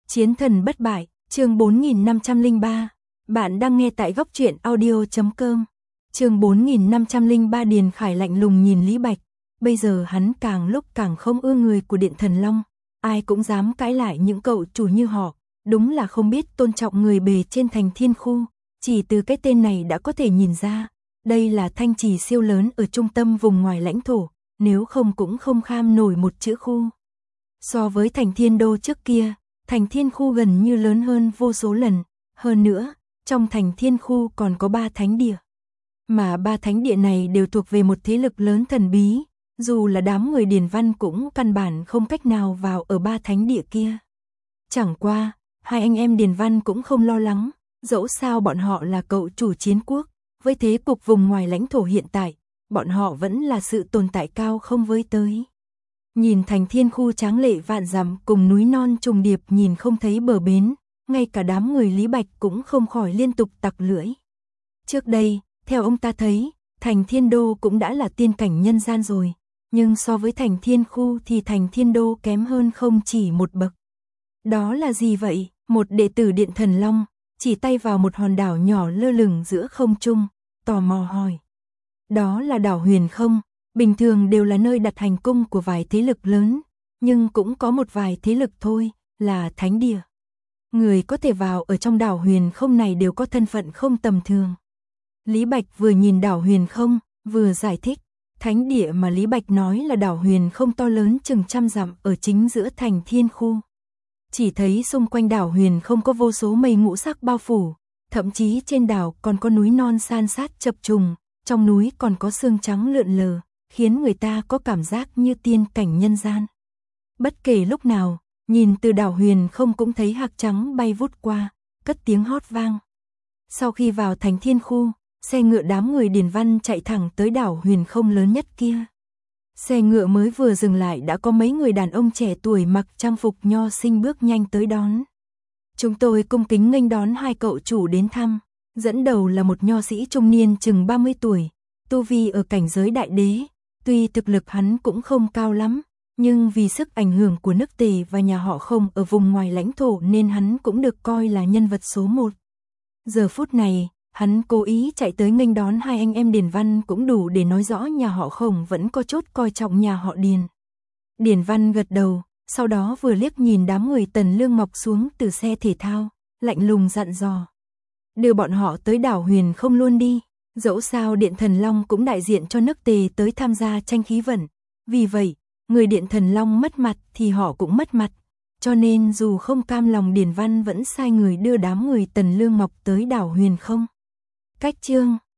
Chiến thần bất bại, chương 4503. Bạn đang nghe tại góc truyện audio.com. Chương 4503. Điền Khải lạnh lùng nhìn Lý Bạch, bây giờ hắn càng lúc càng không ưa người của Điện Thần Long, ai cũng dám cãi lại những cậu chủ như họ, đúng là không biết tôn trọng người bề trên Thành Thiên Khu, chỉ từ cái tên này đã có thể nhìn ra, đây là thanh trì siêu lớn ở trung tâm vùng ngoài lãnh thổ, nếu không cũng không kham nổi một chữ khu. So với Thành Thiên Đô trước kia, Thành Thiên Khu gần như lớn hơn vô số lần, hơn nữa, trong Thành Thiên Khu còn có 3 thánh địa. Mà 3 thánh địa này đều thuộc về một thế lực lớn thần bí, dù là đám người Điền Văn cũng căn bản không cách nào vào ở 3 thánh địa kia. Chẳng qua, hai anh em Điền Văn cũng không lo lắng, dẫu sao bọn họ là cậu chủ chiến quốc, với thế cục vùng ngoài lãnh thổ hiện tại, bọn họ vẫn là sự tồn tại cao không với tới. Nhìn Thành Thiên Khu tráng lệ vạn dặm cùng núi non trùng điệp nhìn không thấy bờ bến, ngay cả đám người Lý Bạch cũng không khỏi liên tục tặc lưỡi. Trước đây, theo ông ta thấy, Thành Thiên Đô cũng đã là tiên cảnh nhân gian rồi, nhưng so với Thành Thiên Khu thì Thành Thiên Đô kém hơn không chỉ một bậc. Đó là gì vậy? Một đệ tử Điện Thần Long, chỉ tay vào một hòn đảo nhỏ lơ lửng giữa không trung, tò mò hỏi. Đó là đảo Huyền Không, bình thường đều là nơi đặt hành cung của vài thế lực lớn, nhưng cũng có một vài thế lực thôi, là thánh địa. Người có thể vào ở trong đảo Huyền Không này đều có thân phận không tầm thường. Lý Bạch vừa nhìn đảo Huyền Không, vừa giải thích, thánh địa mà Lý Bạch nói là đảo Huyền Không to lớn chừng 100 dặm ở chính giữa Thành Thiên Khu. Chỉ thấy xung quanh đảo Huyền Không có vô số mây ngũ sắc bao phủ, thậm chí trên đảo còn có núi non san sát chập trùng, trong núi còn có sương trắng lượn lờ, khiến người ta có cảm giác như tiên cảnh nhân gian. Bất kể lúc nào, nhìn từ đảo Huyền Không cũng thấy hạc trắng bay vút qua, cất tiếng hót vang. Sau khi vào Thành Thiên Khu, xe ngựa đám người Điền Văn chạy thẳng tới đảo Huyền Không lớn nhất kia. Xe ngựa mới vừa dừng lại đã có mấy người đàn ông trẻ tuổi mặc trang phục nho sinh bước nhanh tới đón. Chúng tôi cung kính nghênh đón hai cậu chủ đến thăm, dẫn đầu là một nho sĩ trung niên chừng 30 tuổi, tu vi ở cảnh giới đại đế, tuy thực lực hắn cũng không cao lắm, nhưng vì sức ảnh hưởng của nước Tề và nhà họ Không ở vùng ngoài lãnh thổ nên hắn cũng được coi là nhân vật số 1. Giờ phút này, hắn cố ý chạy tới nghênh đón hai anh em Điền Văn cũng đủ để nói rõ nhà họ Không vẫn có chút coi trọng nhà họ Điền. Điền Văn gật đầu, sau đó vừa liếc nhìn đám người Tần Lương mọc xuống từ xe thể thao, lạnh lùng dặn dò. Đưa bọn họ tới đảo Huyền Không luôn đi, dẫu sao Điện Thần Long cũng đại diện cho nước Tề tới tham gia tranh khí vận. Vì vậy, người Điện Thần Long mất mặt thì họ cũng mất mặt, cho nên dù không cam lòng Điền Văn vẫn sai người đưa đám người Tần Lương mọc tới đảo Huyền Không. Cách chương